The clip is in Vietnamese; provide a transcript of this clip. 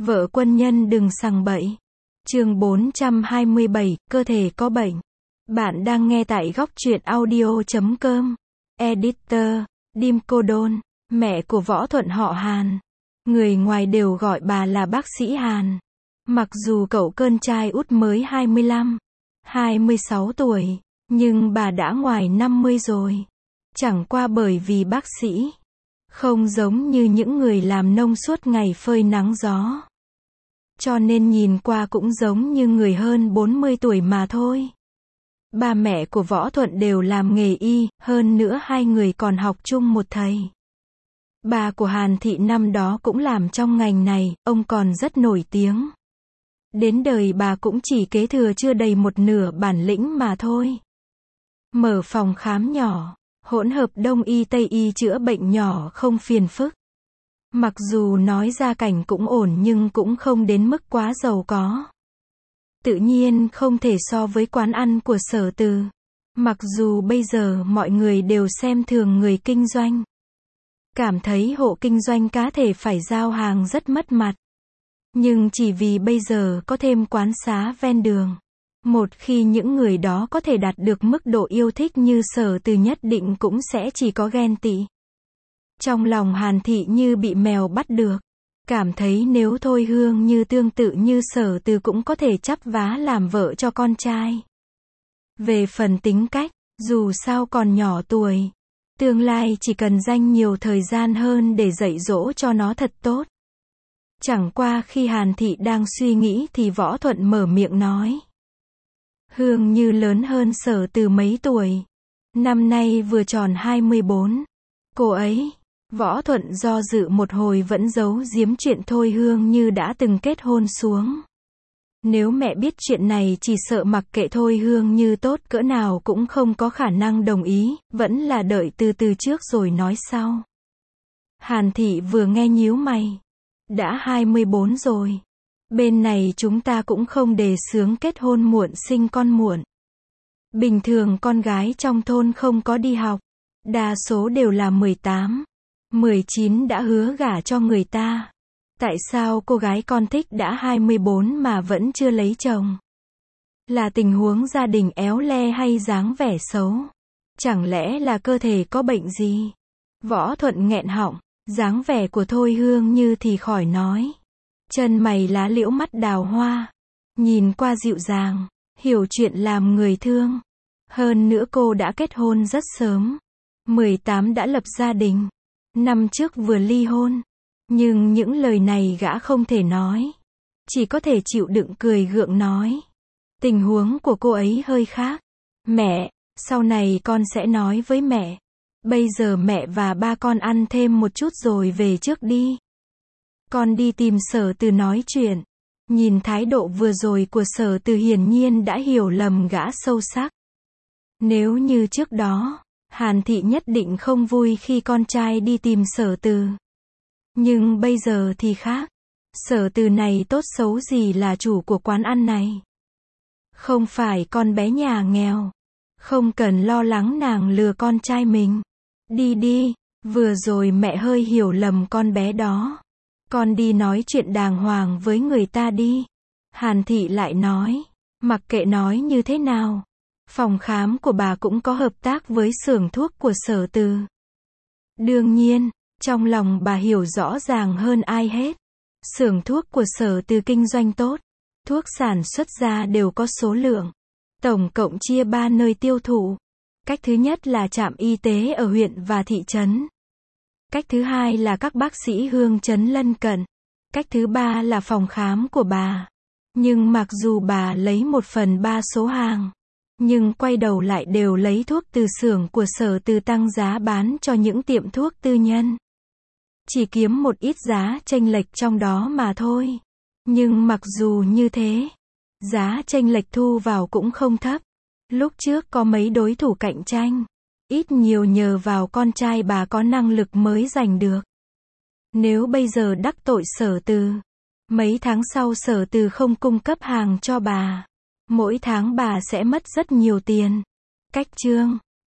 Vợ quân nhân đừng sằng bậy. Chương 427, cơ thể có bệnh. Bạn đang nghe tại góc truyện audio.com. Editor, Dim Cô Đôn, mẹ của Võ Thuận họ Hàn. Người ngoài đều gọi bà là bác sĩ Hàn. Mặc dù cậu con trai út mới 25, 26 tuổi, nhưng bà đã ngoài 50 rồi. Chẳng qua bởi vì bác sĩ không giống như những người làm nông suốt ngày phơi nắng gió, cho nên nhìn qua cũng giống như người hơn 40 tuổi mà thôi. Ba mẹ của Võ Thuận đều làm nghề y, hơn nữa hai người còn học chung một thầy. Bà của Hàn Thị năm đó cũng làm trong ngành này, ông còn rất nổi tiếng. Đến đời bà cũng chỉ kế thừa chưa đầy một nửa bản lĩnh mà thôi. Mở phòng khám nhỏ, hỗn hợp đông y tây y chữa bệnh nhỏ không phiền phức. Mặc dù nói gia cảnh cũng ổn nhưng cũng không đến mức quá giàu có. Tự nhiên không thể so với quán ăn của Sở Từ. Mặc dù bây giờ mọi người đều xem thường người kinh doanh, cảm thấy hộ kinh doanh cá thể phải giao hàng rất mất mặt. Nhưng chỉ vì bây giờ có thêm quán xá ven đường, một khi những người đó có thể đạt được mức độ yêu thích như Sở Từ nhất định cũng sẽ chỉ có ghen tị. Trong lòng Hàn Thị như bị mèo bắt được, cảm thấy nếu Thôi Hương Như tương tự như Sở Từ cũng có thể chắp vá làm vợ cho con trai. Về phần tính cách, dù sao còn nhỏ tuổi, tương lai chỉ cần dành nhiều thời gian hơn để dạy dỗ cho nó thật tốt. Chẳng qua khi Hàn Thị đang suy nghĩ thì Võ Thuận mở miệng nói. Hương Như lớn hơn Sở Từ mấy tuổi. Năm nay vừa tròn 24. Cô ấy, Võ Thuận do dự một hồi vẫn giấu giếm chuyện Thôi Hương Như đã từng kết hôn xuống. Nếu mẹ biết chuyện này chỉ sợ mặc kệ Thôi Hương Như tốt cỡ nào cũng không có khả năng đồng ý, vẫn là đợi từ từ trước rồi nói sau. Hàn Thị vừa nghe nhíu mày. Đã 24 rồi. Bên này chúng ta cũng không đề xướng kết hôn muộn sinh con muộn. Bình thường con gái trong thôn không có đi học, đa số đều là 18, 19 đã hứa gả cho người ta. Tại sao cô gái con thích đã 24 mà vẫn chưa lấy chồng? Là tình huống gia đình éo le hay dáng vẻ xấu? Chẳng lẽ là cơ thể có bệnh gì? Võ Thuận nghẹn họng, dáng vẻ của Thôi Hương Như thì khỏi nói. Chân mày lá liễu mắt đào hoa, nhìn qua dịu dàng, hiểu chuyện làm người thương. Hơn nữa cô đã kết hôn rất sớm, 18 đã lập gia đình, năm trước vừa ly hôn. Nhưng những lời này gã không thể nói, chỉ có thể chịu đựng cười gượng nói. Tình huống của cô ấy hơi khác. Mẹ, sau này con sẽ nói với mẹ. Bây giờ mẹ và ba con ăn thêm một chút rồi về trước đi. Con đi tìm Sở Từ nói chuyện. Nhìn thái độ vừa rồi của Sở Từ hiển nhiên đã hiểu lầm gã sâu sắc. Nếu như trước đó, Hàn Thị nhất định không vui khi con trai đi tìm Sở Từ. Nhưng bây giờ thì khác. Sở Từ này tốt xấu gì là chủ của quán ăn này. Không phải con bé nhà nghèo. Không cần lo lắng nàng lừa con trai mình. Đi đi, vừa rồi mẹ hơi hiểu lầm con bé đó. Con đi nói chuyện đàng hoàng với người ta đi. Hàn Thị lại nói. Mặc kệ nói như thế nào, phòng khám của bà cũng có hợp tác với xưởng thuốc của Sở Từ. Đương nhiên, trong lòng bà hiểu rõ ràng hơn ai hết. Xưởng thuốc của Sở Từ kinh doanh tốt. Thuốc sản xuất ra đều có số lượng. Tổng cộng chia 3 nơi tiêu thụ. Cách thứ nhất là trạm y tế ở huyện và thị trấn. Cách thứ hai là các bác sĩ hương trấn lân cận. Cách thứ ba là phòng khám của bà. Nhưng mặc dù bà lấy 1/3 số hàng, nhưng quay đầu lại đều lấy thuốc từ xưởng của Sở Từ tăng giá bán cho những tiệm thuốc tư nhân. Chỉ kiếm một ít giá chênh lệch trong đó mà thôi. Nhưng mặc dù như thế, giá chênh lệch thu vào cũng không thấp. Lúc trước có mấy đối thủ cạnh tranh, ít nhiều nhờ vào con trai bà có năng lực mới giành được. Nếu bây giờ đắc tội Sở Từ, mấy tháng sau Sở Từ không cung cấp hàng cho bà, mỗi tháng bà sẽ mất rất nhiều tiền. Cách chương